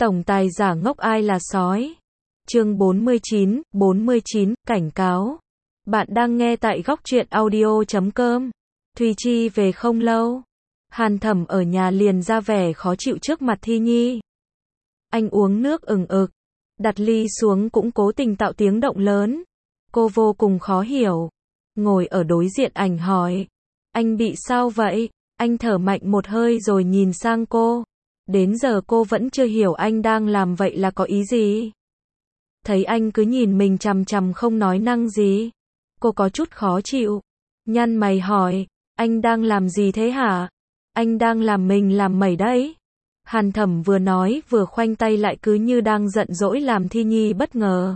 Tổng tài giả ngốc ai là sói. Chương 49, cảnh cáo. Bạn đang nghe tại Góc Truyện Audio.com. Thùy Chi về không lâu. Hàn Thẩm ở nhà liền ra vẻ khó chịu trước mặt Thi Nhi. Anh uống nước ừng ực, đặt ly xuống cũng cố tình tạo tiếng động lớn. Cô vô cùng khó hiểu. Ngồi ở đối diện ảnh hỏi. Anh bị sao vậy? Anh thở mạnh một hơi rồi nhìn sang cô. Đến giờ cô vẫn chưa hiểu anh đang làm vậy là có ý gì. Thấy anh cứ nhìn mình chằm chằm không nói năng gì. Cô có chút khó chịu. Nhăn mày hỏi, anh đang làm gì thế hả? Anh đang làm mình làm mẩy đấy. Hàn Thẩm vừa nói vừa khoanh tay lại cứ như đang giận dỗi làm Thi Nhi bất ngờ.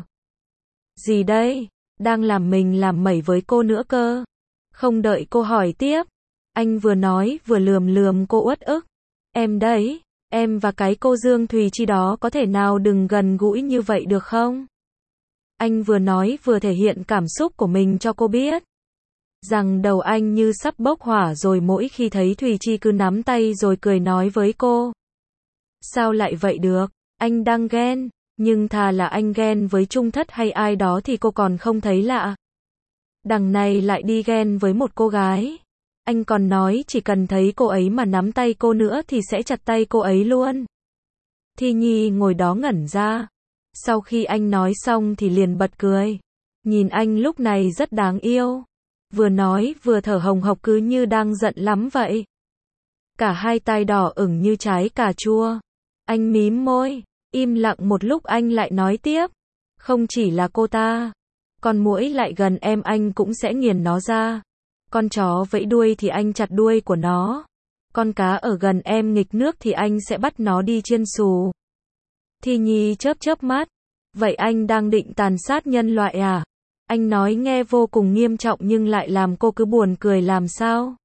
Gì đây? Đang làm mình làm mẩy với cô nữa cơ. Không đợi cô hỏi tiếp. Anh vừa nói vừa lườm cô uất ức. Em đấy, em và cái cô Dương Thùy Chi đó có thể nào đừng gần gũi như vậy được không? Anh vừa nói vừa thể hiện cảm xúc của mình cho cô biết. Rằng đầu anh như sắp bốc hỏa rồi mỗi khi thấy Thùy Chi cứ nắm tay rồi cười nói với cô. Sao lại vậy được? Anh đang ghen, nhưng thà là anh ghen với Trung Thất hay ai đó thì cô còn không thấy lạ. Đằng này lại đi ghen với một cô gái. Anh còn nói chỉ cần thấy cô ấy mà nắm tay cô nữa thì sẽ chặt tay cô ấy luôn. Thi Nhi ngồi đó ngẩn ra. Sau khi anh nói xong thì liền bật cười. Nhìn anh lúc này rất đáng yêu. Vừa nói vừa thở hồng hộc cứ như đang giận lắm vậy. Cả hai tai đỏ ửng như trái cà chua. Anh mím môi, im lặng một lúc anh lại nói tiếp. Không chỉ là cô ta. Con muỗi lại gần em anh cũng sẽ nghiền nó ra. Con chó vẫy đuôi thì anh chặt đuôi của nó. Con cá ở gần em nghịch nước thì anh sẽ bắt nó đi chiên xù. Thi Nhi chớp mắt. Vậy anh đang định tàn sát nhân loại à? Anh nói nghe vô cùng nghiêm trọng nhưng lại làm cô cứ buồn cười làm sao?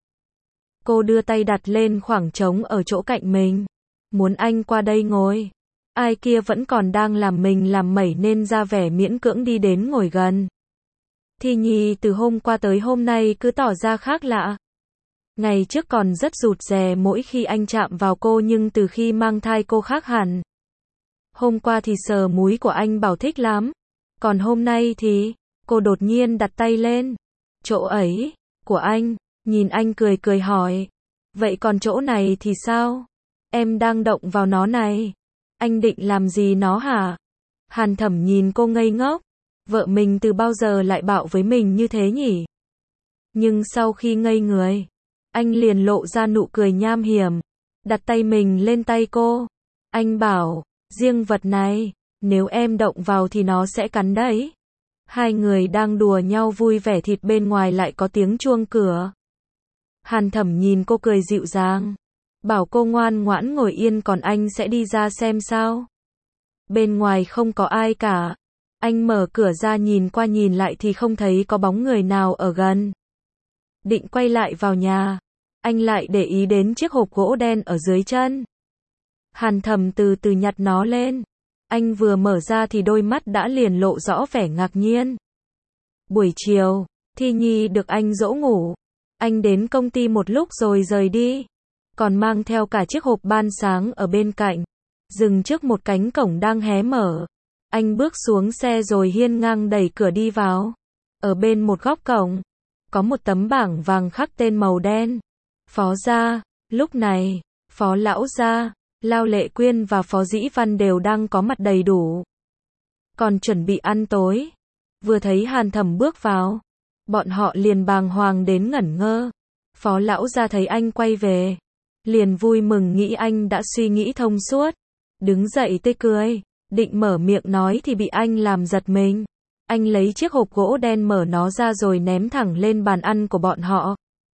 Cô đưa tay đặt lên khoảng trống ở chỗ cạnh mình. Muốn anh qua đây ngồi. Ai kia vẫn còn đang làm mình làm mẩy nên ra vẻ miễn cưỡng đi đến ngồi gần. Thi Nhi từ hôm qua tới hôm nay cứ tỏ ra khác lạ. Ngày trước còn rất rụt rè mỗi khi anh chạm vào cô nhưng từ khi mang thai cô khác hẳn. Hôm qua thì sờ múi của anh bảo thích lắm. Còn hôm nay thì, cô đột nhiên đặt tay lên. Chỗ ấy, của anh, nhìn anh cười hỏi. Vậy còn chỗ này thì sao? Em đang động vào nó này. Anh định làm gì nó hả? Hàn Thẩm nhìn cô ngây ngốc. Vợ mình từ bao giờ lại bạo với mình như thế nhỉ? Nhưng sau khi ngây người, anh liền lộ ra nụ cười nham hiểm. Đặt tay mình lên tay cô. Anh bảo, riêng vật này, nếu em động vào thì nó sẽ cắn đấy. Hai người đang đùa nhau vui vẻ thịt bên ngoài lại có tiếng chuông cửa. Hàn Thẩm nhìn cô cười dịu dàng. Bảo cô ngoan ngoãn ngồi yên còn anh sẽ đi ra xem sao. Bên ngoài không có ai cả. Anh mở cửa ra nhìn qua nhìn lại thì không thấy có bóng người nào ở gần. Định quay lại vào nhà. Anh lại để ý đến chiếc hộp gỗ đen ở dưới chân. Hàn Thẩm từ từ nhặt nó lên. Anh vừa mở ra thì đôi mắt đã liền lộ rõ vẻ ngạc nhiên. Buổi chiều, Thi Nhi được anh dỗ ngủ. Anh đến công ty một lúc rồi rời đi. Còn mang theo cả chiếc hộp ban sáng ở bên cạnh. Dừng trước một cánh cổng đang hé mở. Anh bước xuống xe rồi hiên ngang đẩy cửa đi vào. Ở bên một góc cổng, có một tấm bảng vàng khắc tên màu đen. Phó gia. Lúc này, Phó Lão gia, Lao Lệ Quyên và Phó Dĩ Văn đều đang có mặt đầy đủ. Còn chuẩn bị ăn tối. Vừa thấy Hàn Thẩm bước vào, bọn họ liền bàng hoàng đến ngẩn ngơ. Phó Lão gia thấy anh quay về, liền vui mừng nghĩ anh đã suy nghĩ thông suốt. Đứng dậy tươi cười, định mở miệng nói thì bị anh làm giật mình. Anh lấy chiếc hộp gỗ đen mở nó ra rồi ném thẳng lên bàn ăn của bọn họ.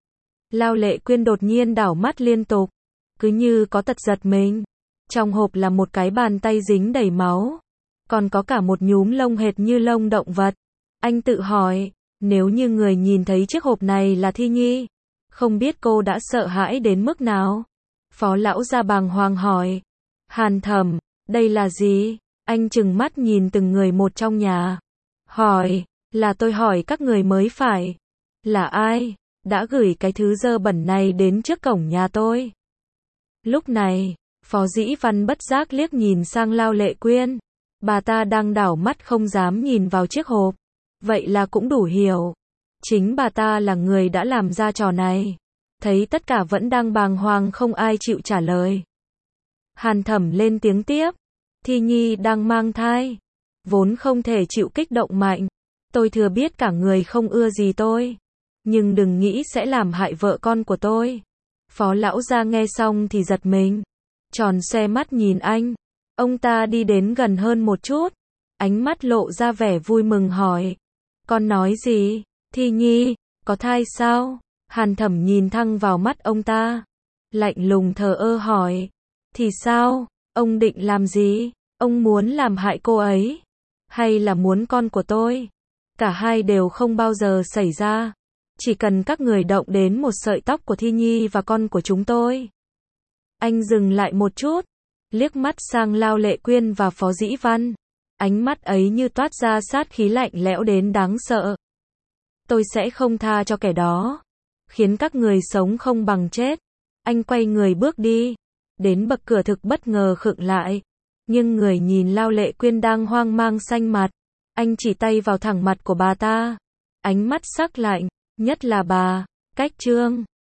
Lao Lệ Quyên đột nhiên đảo mắt liên tục, cứ như có tật giật mình. Trong hộp là một cái bàn tay dính đầy máu, còn có cả một nhúm lông hệt như lông động vật. Anh tự hỏi, nếu như người nhìn thấy chiếc hộp này là Thi Nhi, không biết cô đã sợ hãi đến mức nào. Phó Lão gia bàng hoàng hỏi, Hàn Thẩm, đây là gì? Anh trừng mắt nhìn từng người một trong nhà. Hỏi, là tôi hỏi các người mới phải. Là ai đã gửi cái thứ dơ bẩn này đến trước cổng nhà tôi? Lúc này, Phó Dĩ Văn bất giác liếc nhìn sang Lao Lệ Quyên. Bà ta đang đảo mắt không dám nhìn vào chiếc hộp. Vậy là cũng đủ hiểu. Chính bà ta là người đã làm ra trò này. Thấy tất cả vẫn đang bàng hoàng không ai chịu trả lời. Hàn Thẩm lên tiếng tiếp. Thi Nhi đang mang thai. Vốn không thể chịu kích động mạnh. Tôi thừa biết cả người không ưa gì tôi. Nhưng đừng nghĩ sẽ làm hại vợ con của tôi. Phó lão gia nghe xong thì giật mình. Tròn xoe mắt nhìn anh. Ông ta đi đến gần hơn một chút. Ánh mắt lộ ra vẻ vui mừng hỏi. Con nói gì? Thi Nhi, có thai sao? Hàn Thẩm nhìn thẳng vào mắt ông ta. Lạnh lùng thờ ơ hỏi. Thì sao? Ông định làm gì? Ông muốn làm hại cô ấy? Hay là muốn con của tôi? Cả hai đều không bao giờ xảy ra. Chỉ cần các người động đến một sợi tóc của Thi Nhi và con của chúng tôi. Anh dừng lại một chút. Liếc mắt sang Lao Lệ Quyên và Phó Dĩ Văn. Ánh mắt ấy như toát ra sát khí lạnh lẽo đến đáng sợ. Tôi sẽ không tha cho kẻ đó. Khiến các người sống không bằng chết. Anh quay người bước đi. Đến bậc cửa thực bất ngờ khựng lại. Nhưng người nhìn Lao Lệ Quyên đang hoang mang xanh mặt. Anh chỉ tay vào thẳng mặt của bà ta. Ánh mắt sắc lạnh. Nhất là bà. Cách Trương.